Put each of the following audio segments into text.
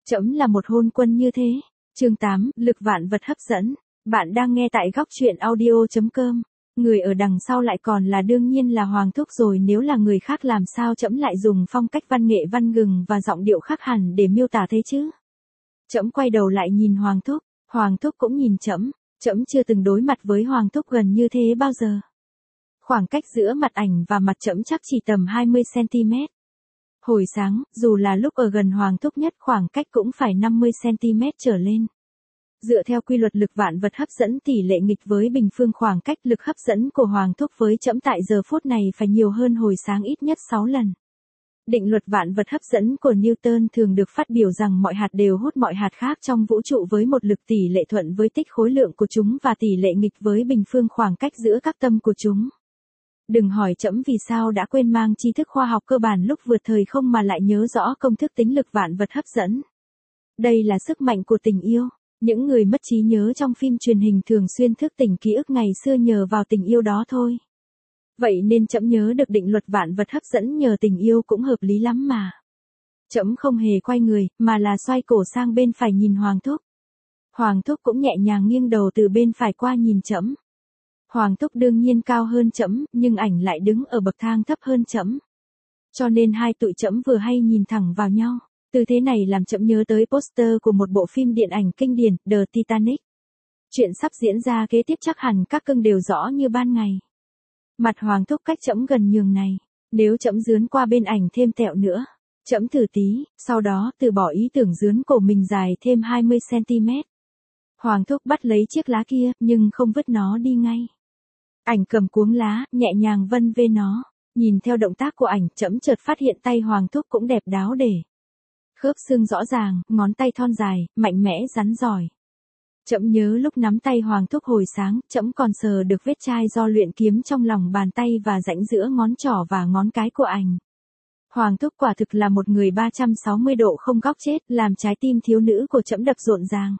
Trẫm là một hôn quân như thế. Chương 8, lực vạn vật hấp dẫn. Bạn đang nghe tại góc truyện audio.com. Người ở đằng sau lại còn là đương nhiên là Hoàng Thúc rồi, nếu là người khác làm sao trẫm lại dùng phong cách văn nghệ văn gừng và giọng điệu khác hẳn để miêu tả thế chứ? Trẫm quay đầu lại nhìn Hoàng Thúc cũng nhìn trẫm. Trẫm chưa từng đối mặt với Hoàng Thúc gần như thế bao giờ. Khoảng cách giữa mặt ảnh và mặt trẫm chắc chỉ tầm 20 cm. Hồi sáng, dù là lúc ở gần Hoàng Thúc nhất, khoảng cách cũng phải 50 cm trở lên. Dựa theo quy luật lực vạn vật hấp dẫn tỷ lệ nghịch với bình phương, khoảng cách lực hấp dẫn của Hoàng Thúc với trẫm tại giờ phút này phải nhiều hơn hồi sáng ít nhất 6 lần. Định luật vạn vật hấp dẫn của Newton thường được phát biểu rằng mọi hạt đều hút mọi hạt khác trong vũ trụ với một lực tỷ lệ thuận với tích khối lượng của chúng và tỷ lệ nghịch với bình phương khoảng cách giữa các tâm của chúng. Đừng hỏi trẫm vì sao đã quên mang tri thức khoa học cơ bản lúc vượt thời không mà lại nhớ rõ công thức tính lực vạn vật hấp dẫn. Đây là sức mạnh của tình yêu. Những người mất trí nhớ trong phim truyền hình thường xuyên thức tỉnh ký ức ngày xưa nhờ vào tình yêu đó thôi. Vậy nên trẫm nhớ được định luật vạn vật hấp dẫn nhờ tình yêu cũng hợp lý lắm mà. Trẫm không hề quay người, mà là xoay cổ sang bên phải nhìn Hoàng Thúc. Hoàng Thúc cũng nhẹ nhàng nghiêng đầu từ bên phải qua nhìn trẫm. Hoàng Thúc đương nhiên cao hơn trẫm, nhưng ảnh lại đứng ở bậc thang thấp hơn trẫm. Cho nên hai tụi trẫm vừa hay nhìn thẳng vào nhau. Tư thế này làm trẫm nhớ tới poster của một bộ phim điện ảnh kinh điển, The Titanic. Chuyện sắp diễn ra kế tiếp chắc hẳn các cưng đều rõ như ban ngày. Mặt Hoàng Thúc cách trẫm gần nhường này. Nếu trẫm dướn qua bên ảnh thêm tẹo nữa, trẫm thử tí, sau đó từ bỏ ý tưởng dướn cổ mình dài thêm 20 cm. Hoàng Thúc bắt lấy chiếc lá kia, nhưng không vứt nó đi ngay. Ảnh cầm cuống lá, nhẹ nhàng vân vê nó. Nhìn theo động tác của ảnh, trẫm chợt phát hiện tay Hoàng Thúc cũng đẹp đáo để. Khớp xương rõ ràng, ngón tay thon dài, mạnh mẽ rắn giỏi. Trẫm nhớ lúc nắm tay Hoàng Thúc hồi sáng, trẫm còn sờ được vết chai do luyện kiếm trong lòng bàn tay và rãnh giữa ngón trỏ và ngón cái của ảnh. Hoàng Thúc quả thực là một người 360 độ không góc chết, làm trái tim thiếu nữ của trẫm đập rộn ràng.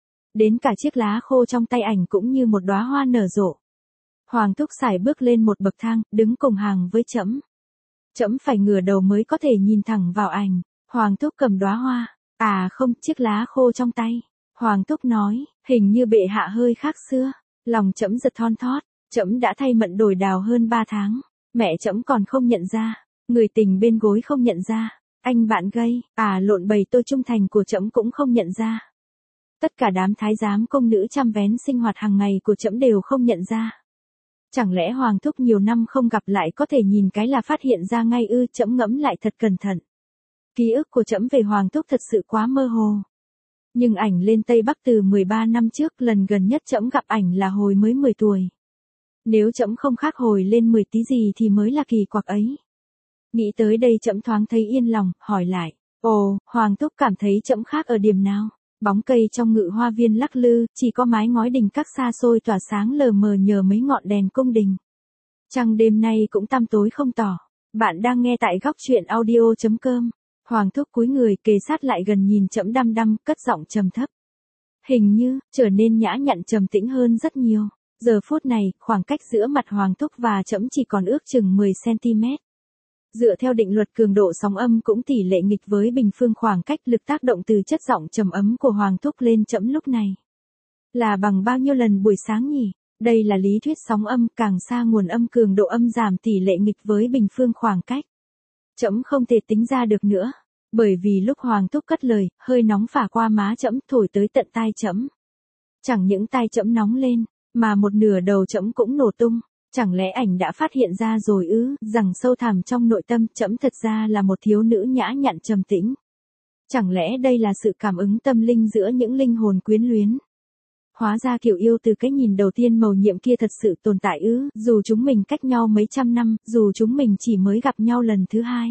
Đến cả chiếc lá khô trong tay ảnh cũng như một đóa hoa nở rộ. Hoàng Thúc sải bước lên một bậc thang, đứng cùng hàng với trẫm. Trẫm phải ngửa đầu mới có thể nhìn thẳng vào ảnh. Hoàng Thúc cầm đóa hoa. À không, chiếc lá khô trong tay. Hoàng Thúc nói, hình như bệ hạ hơi khác xưa. Lòng trẫm giật thon thót. Trẫm đã thay mận đổi đào hơn 3 tháng. Mẹ trẫm còn không nhận ra. Người tình bên gối không nhận ra. Anh bạn gay, lộn bầy tôi trung thành của trẫm cũng không nhận ra. Tất cả đám thái giám công nữ chăm vén sinh hoạt hàng ngày của trẫm đều không nhận ra. Chẳng lẽ Hoàng Thúc nhiều năm không gặp lại có thể nhìn cái là phát hiện ra ngay ư? Trẫm ngẫm lại thật cẩn thận. Ký ức của trẫm về Hoàng Thúc thật sự quá mơ hồ. Nhưng ảnh lên Tây Bắc từ 13 năm trước, lần gần nhất trẫm gặp ảnh là hồi mới 10 tuổi. Nếu trẫm không khác hồi lên 10 tí gì thì mới là kỳ quặc ấy. Nghĩ tới đây trẫm thoáng thấy yên lòng, hỏi lại. Ồ, Hoàng Thúc cảm thấy trẫm khác ở điểm nào? Bóng cây trong ngự hoa viên lắc lư, chỉ có mái ngói đình các xa xôi tỏa sáng lờ mờ nhờ mấy ngọn đèn cung đình. Trăng đêm nay cũng tăm tối không tỏ. Bạn đang nghe tại góc truyện audio.com. Hoàng Thúc cúi người kề sát lại gần nhìn trẫm đăm đăm, cất giọng trầm thấp. Hình như, trở nên nhã nhặn trầm tĩnh hơn rất nhiều. Giờ phút này, khoảng cách giữa mặt Hoàng Thúc và trẫm chỉ còn ước chừng 10 cm. Dựa theo định luật cường độ sóng âm cũng tỷ lệ nghịch với bình phương, khoảng cách lực tác động từ chất giọng trầm ấm của Hoàng Thúc lên trẫm lúc này. Là bằng bao nhiêu lần buổi sáng nhỉ? Đây là lý thuyết sóng âm, càng xa nguồn âm cường độ âm giảm tỷ lệ nghịch với bình phương khoảng cách. Trẫm không thể tính ra được nữa. Bởi vì lúc Hoàng Thúc cất lời, hơi nóng phả qua má trẫm, thổi tới tận tai trẫm. Chẳng những tai trẫm nóng lên, mà một nửa đầu trẫm cũng nổ tung. Chẳng lẽ ảnh đã phát hiện ra rồi ư, rằng sâu thẳm trong nội tâm trẫm thật ra là một thiếu nữ nhã nhặn trầm tĩnh. Chẳng lẽ đây là sự cảm ứng tâm linh giữa những linh hồn quyến luyến? Hóa ra kiểu yêu từ cái nhìn đầu tiên mầu nhiệm kia thật sự tồn tại ư, dù chúng mình cách nhau mấy trăm năm, dù chúng mình chỉ mới gặp nhau lần thứ 2.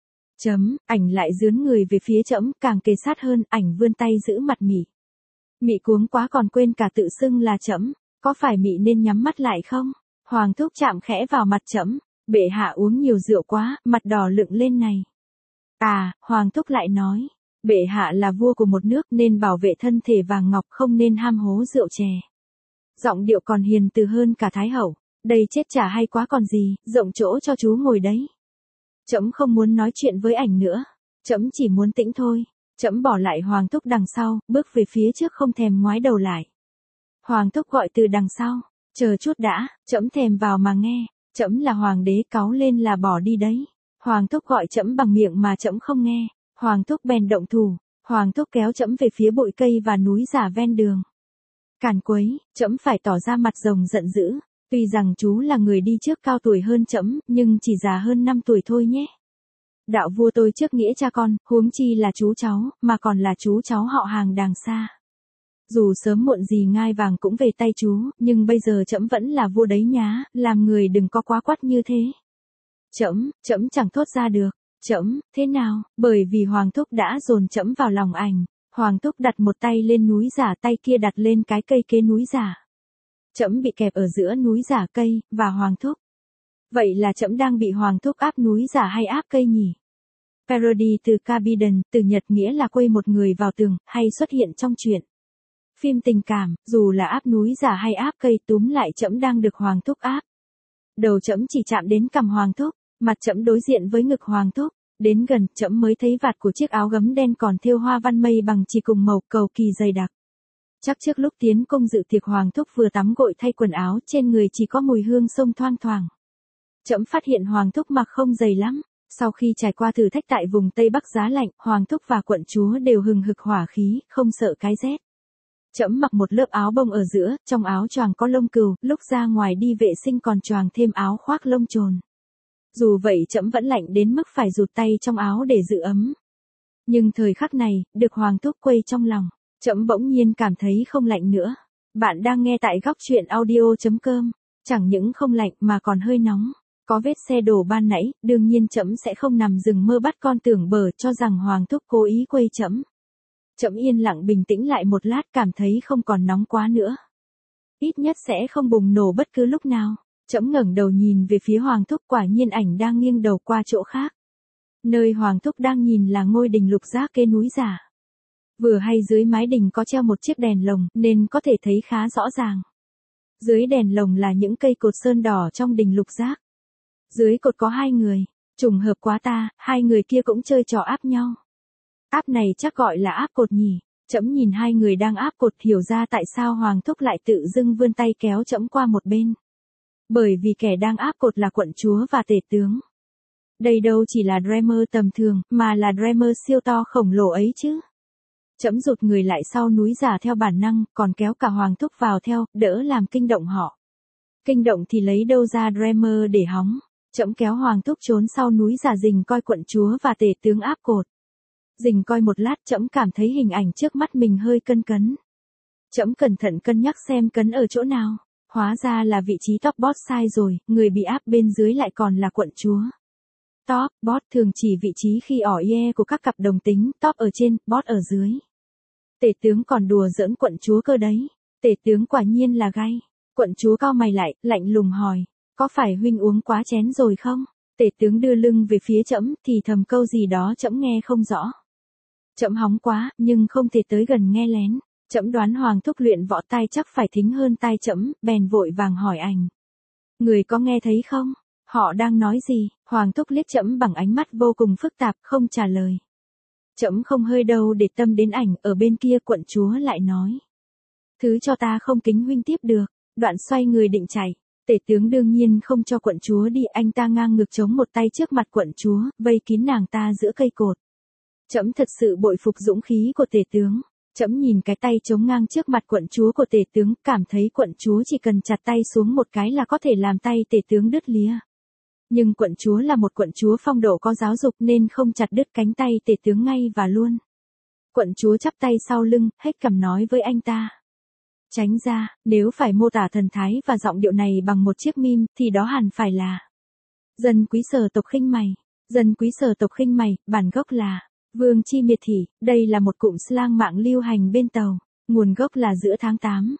Ảnh lại dướn người về phía trẫm, càng kề sát hơn, ảnh vươn tay giữ mặt Mị. Mị cuống quá còn quên cả tự xưng là trẫm. Có phải Mị nên nhắm mắt lại không? Hoàng Thúc chạm khẽ vào mặt trẫm. Bệ hạ uống nhiều rượu quá, mặt đỏ lựng lên này. Hoàng Thúc lại nói. Bệ hạ là vua của một nước nên bảo vệ thân thể vàng ngọc, không nên ham hố rượu chè. Giọng điệu còn hiền từ hơn cả Thái Hậu. Đây chết chả hay quá còn gì, rộng chỗ cho chú ngồi đấy. Trẫm không muốn nói chuyện với ảnh nữa. Trẫm chỉ muốn tĩnh thôi. Trẫm bỏ lại Hoàng thúc đằng sau, bước về phía trước không thèm ngoái đầu lại. Hoàng thúc gọi từ đằng sau, chờ chút đã, trẫm thèm vào mà nghe, trẫm là hoàng đế, cáu lên là bỏ đi đấy. Hoàng thúc gọi trẫm bằng miệng mà trẫm không nghe, Hoàng thúc bèn động thủ, Hoàng thúc kéo trẫm về phía bụi cây và núi giả ven đường. Càn quấy, trẫm phải tỏ ra mặt rồng giận dữ, tuy rằng chú là người đi trước cao tuổi hơn trẫm, nhưng chỉ già hơn 5 tuổi thôi nhé. Đạo vua tôi trước nghĩa cha con, huống chi là chú cháu, mà còn là chú cháu họ hàng đàng xa. Dù sớm muộn gì ngai vàng cũng về tay chú, nhưng bây giờ trẫm vẫn là vua đấy nhá, làm người đừng có quá quắt như thế. Trẫm chẳng thốt ra được, trẫm, thế nào, bởi vì Hoàng thúc đã dồn trẫm vào lòng ảnh. Hoàng thúc đặt một tay lên núi giả, tay kia đặt lên cái cây kế núi giả. Trẫm bị kẹp ở giữa núi giả cây, và Hoàng thúc. Vậy là trẫm đang bị Hoàng thúc áp núi giả hay áp cây nhỉ? Parody từ Cabiden, từ Nhật nghĩa là quây một người vào tường, hay xuất hiện trong truyện. Phim tình cảm, dù là áp núi giả hay áp cây, túm lại trẫm đang được Hoàng thúc áp. Đầu trẫm chỉ chạm đến cằm Hoàng thúc, mặt trẫm đối diện với ngực Hoàng thúc. Đến gần, trẫm mới thấy vạt của chiếc áo gấm đen còn thêu hoa văn mây bằng chỉ cùng màu cầu kỳ dày đặc. Chắc trước lúc tiến công dự tiệc Hoàng thúc vừa tắm gội thay quần áo, trên người chỉ có mùi hương sông thoang thoảng. Trẫm phát hiện Hoàng thúc mặc không dày lắm. Sau khi trải qua thử thách tại vùng Tây Bắc giá lạnh, Hoàng thúc và quận chúa đều hừng hực hỏa khí, không sợ cái rét. Trẫm mặc một lớp áo bông ở giữa, trong áo choàng có lông cừu, lúc ra ngoài đi vệ sinh còn choàng thêm áo khoác lông trồn. Dù vậy trẫm vẫn lạnh đến mức phải rụt tay trong áo để giữ ấm. Nhưng thời khắc này, được Hoàng thúc quây trong lòng, trẫm bỗng nhiên cảm thấy không lạnh nữa. Bạn đang nghe tại góc truyện audio.com. Chẳng những không lạnh mà còn hơi nóng. Có vết xe đổ ban nãy, đương nhiên trẫm sẽ không nằm rừng mơ bắt con tưởng bở cho rằng Hoàng thúc cố ý quây trẫm. Trẫm yên lặng bình tĩnh lại một lát, cảm thấy không còn nóng quá nữa. Ít nhất sẽ không bùng nổ bất cứ lúc nào. Trẫm ngẩng đầu nhìn về phía Hoàng thúc, quả nhiên ảnh đang nghiêng đầu qua chỗ khác. Nơi Hoàng thúc đang nhìn là ngôi đình lục giác kế núi giả. Vừa hay dưới mái đình có treo một chiếc đèn lồng nên có thể thấy khá rõ ràng. Dưới đèn lồng là những cây cột sơn đỏ trong đình lục giác. Dưới cột có 2 người, trùng hợp quá ta, 2 người kia cũng chơi trò áp nhau. Áp này chắc gọi là áp cột nhỉ. Trẫm nhìn 2 người đang áp cột, hiểu ra tại sao Hoàng thúc lại tự dưng vươn tay kéo trẫm qua một bên. Bởi vì kẻ đang áp cột là quận chúa và tể tướng. Đây đâu chỉ là Dreamer tầm thường, mà là Dreamer siêu to khổng lồ ấy chứ. Trẫm rụt người lại sau núi giả theo bản năng, còn kéo cả Hoàng thúc vào theo, đỡ làm kinh động họ. Kinh động thì lấy đâu ra Dreamer để hóng. Trẫm kéo Hoàng thúc trốn sau núi giả, rình coi quận chúa và tể tướng áp cột. Rình coi một lát, trẫm cảm thấy hình ảnh trước mắt mình hơi cân cấn. Trẫm cẩn thận cân nhắc xem cấn ở chỗ nào. Hóa ra là vị trí top boss sai rồi, người bị áp bên dưới lại còn là quận chúa. Top, boss thường chỉ vị trí khi ỏ ie của các cặp đồng tính, top ở trên, boss ở dưới. Tể tướng còn đùa giỡn quận chúa cơ đấy. Tể tướng quả nhiên là gay. Quận chúa cau mày lại, lạnh lùng hỏi, có phải huynh uống quá chén rồi không? Tể tướng đưa lưng về phía trẫm, thì thầm câu gì đó trẫm nghe không rõ. Trẫm hóng quá, nhưng không thể tới gần nghe lén. Trẫm đoán Hoàng thúc luyện võ tai chắc phải thính hơn tai trẫm, bèn vội vàng hỏi ảnh. Người có nghe thấy không? Họ đang nói gì? Hoàng thúc liếc trẫm bằng ánh mắt vô cùng phức tạp, không trả lời. Trẫm không hơi đâu để tâm đến ảnh, ở bên kia quận chúa lại nói. Thứ cho ta không kính huynh tiếp được, đoạn xoay người định chạy. Tể tướng đương nhiên không cho quận chúa đi, anh ta ngang ngược chống một tay trước mặt quận chúa, vây kín nàng ta giữa cây cột. Trẫm thật sự bội phục dũng khí của tể tướng. Trẫm nhìn cái tay chống ngang trước mặt quận chúa của tể tướng, cảm thấy quận chúa chỉ cần chặt tay xuống một cái là có thể làm tay tể tướng đứt lìa. Nhưng quận chúa là một quận chúa phong độ có giáo dục nên không chặt đứt cánh tay tể tướng ngay và luôn. Quận chúa chắp tay sau lưng, hết cằm nói với anh ta. Tránh ra, nếu phải mô tả thần thái và giọng điệu này bằng một chiếc meme, thì đó hẳn phải là dân quý sở tộc khinh mày. Dân quý sở tộc khinh mày, bản gốc là Vương chi miệt thị, đây là một cụm slang mạng lưu hành bên Tàu. Nguồn gốc là giữa tháng 8,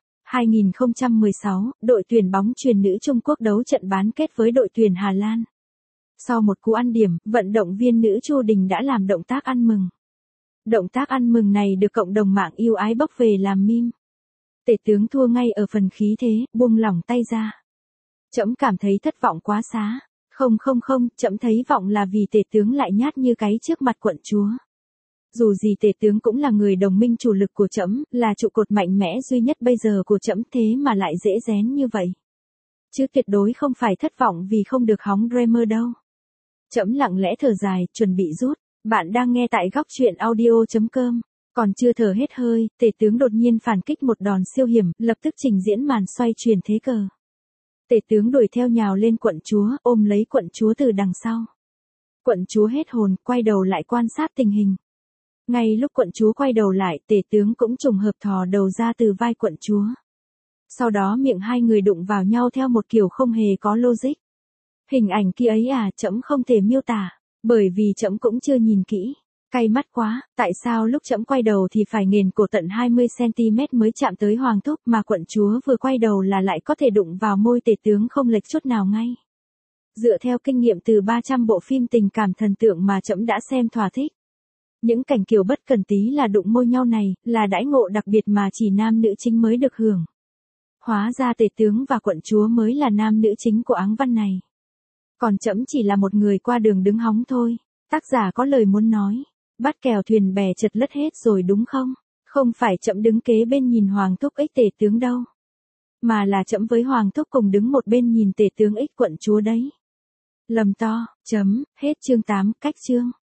2016, đội tuyển bóng chuyền nữ Trung Quốc đấu trận bán kết với đội tuyển Hà Lan. Sau một cú ăn điểm, vận động viên nữ Chu Đình đã làm động tác ăn mừng. Động tác ăn mừng này được cộng đồng mạng yêu ái bóc về làm meme. Tể tướng thua ngay ở phần khí thế, buông lỏng tay ra. Trẫm cảm thấy thất vọng quá xá. Không, trẫm thấy vọng là vì tể tướng lại nhát như cái trước mặt quận chúa. Dù gì tể tướng cũng là người đồng minh chủ lực của trẫm, là trụ cột mạnh mẽ duy nhất bây giờ của trẫm, thế mà lại dễ rén như vậy. Chứ tuyệt đối không phải thất vọng vì không được hóng Dreamer đâu. Trẫm lặng lẽ thở dài, chuẩn bị rút. Bạn đang nghe tại góc truyện audio.com. Còn chưa thở hết hơi, tể tướng đột nhiên phản kích một đòn siêu hiểm, lập tức trình diễn màn xoay chuyển thế cờ. Tể tướng đuổi theo nhào lên quận chúa, ôm lấy quận chúa từ đằng sau. Quận chúa hết hồn, quay đầu lại quan sát tình hình. Ngay lúc quận chúa quay đầu lại, tể tướng cũng trùng hợp thò đầu ra từ vai quận chúa. Sau đó miệng hai người đụng vào nhau theo một kiểu không hề có logic. Hình ảnh kia ấy trẫm không thể miêu tả, bởi vì trẫm cũng chưa nhìn kỹ. Cay mắt quá, tại sao lúc trẫm quay đầu thì phải nghền cổ tận 20cm mới chạm tới hoàng thúc, mà quận chúa vừa quay đầu là lại có thể đụng vào môi tể tướng không lệch chút nào ngay. Dựa theo kinh nghiệm từ 300 bộ phim tình cảm thần tượng mà trẫm đã xem thỏa thích. Những cảnh kiểu bất cần tí là đụng môi nhau này, là đãi ngộ đặc biệt mà chỉ nam nữ chính mới được hưởng. Hóa ra tể tướng và quận chúa mới là nam nữ chính của áng văn này. Còn trẫm chỉ là một người qua đường đứng hóng thôi. Tác giả có lời muốn nói. Bắt kèo thuyền bè chật lất hết rồi đúng không? Không phải trẫm đứng kế bên nhìn hoàng thúc ích tể tướng đâu. Mà là trẫm với hoàng thúc cùng đứng một bên nhìn tể tướng ích quận chúa đấy. Lầm to, hết chương 8, cách chương.